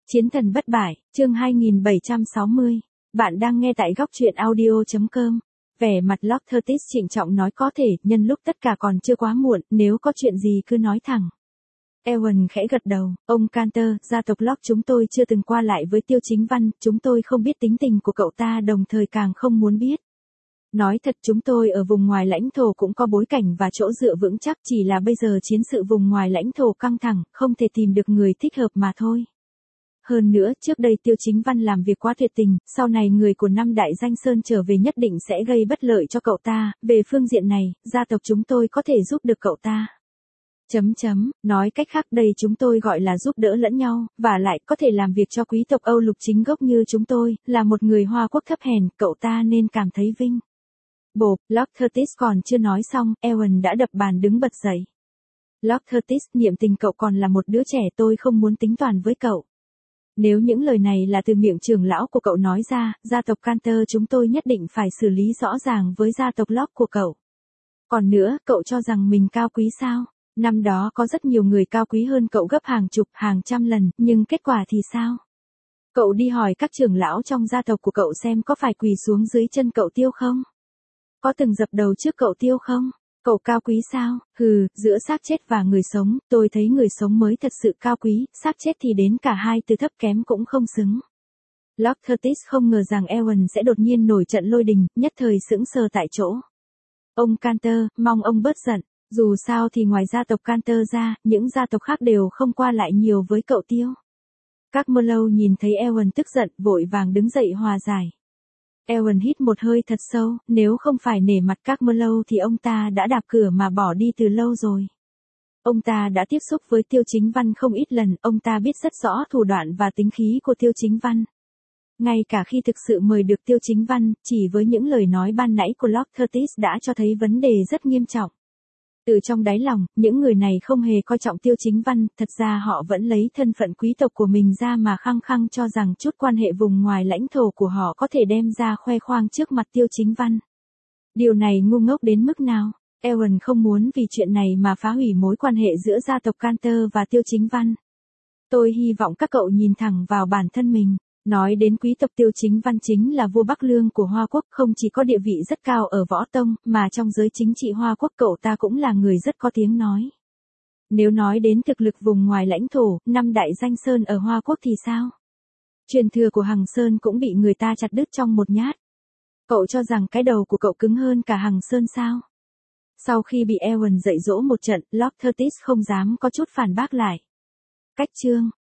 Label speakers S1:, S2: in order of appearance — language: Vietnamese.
S1: Chiến thần bất bại, chương 2760. Bạn đang nghe tại góc truyện audio.com. Vẻ mặt Lord Curtis trịnh trọng nói có thể, nhân lúc tất cả còn chưa quá muộn, nếu có chuyện gì cứ nói thẳng. Ewan khẽ gật đầu, ông Cantor, gia tộc Lord chúng tôi chưa từng qua lại với Tiêu Chính Văn, chúng tôi không biết tính tình của cậu ta đồng thời càng không muốn biết. Nói thật chúng tôi ở vùng ngoài lãnh thổ cũng có bối cảnh và chỗ dựa vững chắc, chỉ là bây giờ chiến sự vùng ngoài lãnh thổ căng thẳng, không thể tìm được người thích hợp mà thôi. Hơn nữa, trước đây Tiêu Chính Văn làm việc quá tuyệt tình, sau này người của năm đại danh sơn trở về nhất định sẽ gây bất lợi cho cậu ta, về phương diện này, gia tộc chúng tôi có thể giúp được cậu ta. Nói cách khác đây chúng tôi gọi là giúp đỡ lẫn nhau, và lại có thể làm việc cho quý tộc Âu lục chính gốc như chúng tôi, là một người Hoa Quốc thấp hèn, cậu ta nên cảm thấy vinh. Bộp, Lord Curtis còn chưa nói xong, Ewan đã đập bàn đứng bật dậy. Lord Curtis, niệm tình cậu còn là một đứa trẻ, tôi không muốn tính toán với cậu. Nếu những lời này là từ miệng trưởng lão của cậu nói ra, gia tộc Cantor chúng tôi nhất định phải xử lý rõ ràng với gia tộc Lord của cậu. Còn nữa, cậu cho rằng mình cao quý sao? Năm đó có rất nhiều người cao quý hơn cậu gấp hàng chục, hàng trăm lần, nhưng kết quả thì sao? Cậu đi hỏi các trưởng lão trong gia tộc của cậu xem có phải quỳ xuống dưới chân cậu Tiêu không? Có từng dập đầu trước cậu Tiêu không? Cậu cao quý sao? Hừ, giữa xác chết và người sống, tôi thấy người sống mới thật sự cao quý, xác chết thì đến cả hai từ thấp kém cũng không xứng. Lord Curtis không ngờ rằng Ewan sẽ đột nhiên nổi trận lôi đình, nhất thời sững sờ tại chỗ. Ông Cantor, mong ông bớt giận, dù sao thì ngoài gia tộc Cantor ra, những gia tộc khác đều không qua lại nhiều với cậu Tiêu. Các Marlowe nhìn thấy Ewan tức giận, vội vàng đứng dậy hòa giải. Ewan hít một hơi thật sâu, nếu không phải nể mặt các Marlowe thì ông ta đã đạp cửa mà bỏ đi từ lâu rồi. Ông ta đã tiếp xúc với Tiêu Chính Văn không ít lần, ông ta biết rất rõ thủ đoạn và tính khí của Tiêu Chính Văn. Ngay cả khi thực sự mời được Tiêu Chính Văn, chỉ với những lời nói ban nãy của Lord Curtis đã cho thấy vấn đề rất nghiêm trọng. Từ trong đáy lòng, những người này không hề coi trọng Tiêu Chính Văn, thật ra họ vẫn lấy thân phận quý tộc của mình ra mà khăng khăng cho rằng chút quan hệ vùng ngoài lãnh thổ của họ có thể đem ra khoe khoang trước mặt Tiêu Chính Văn. Điều này ngu ngốc đến mức nào? Ewan không muốn vì chuyện này mà phá hủy mối quan hệ giữa gia tộc Cantor và Tiêu Chính Văn. Tôi hy vọng các cậu nhìn thẳng vào bản thân mình. Nói đến quý tộc Tiêu Chính Văn chính là vua Bắc Lương của Hoa Quốc, không chỉ có địa vị rất cao ở võ tông, mà trong giới chính trị Hoa Quốc cậu ta cũng là người rất có tiếng nói. Nếu nói đến thực lực vùng ngoài lãnh thổ, năm đại danh sơn ở Hoa Quốc thì sao? Truyền thừa của Hằng Sơn cũng bị người ta chặt đứt trong một nhát. Cậu cho rằng cái đầu của cậu cứng hơn cả Hằng Sơn sao? Sau khi bị Ewan dạy dỗ một trận, Lord Curtis không dám có chút phản bác lại. Cách chương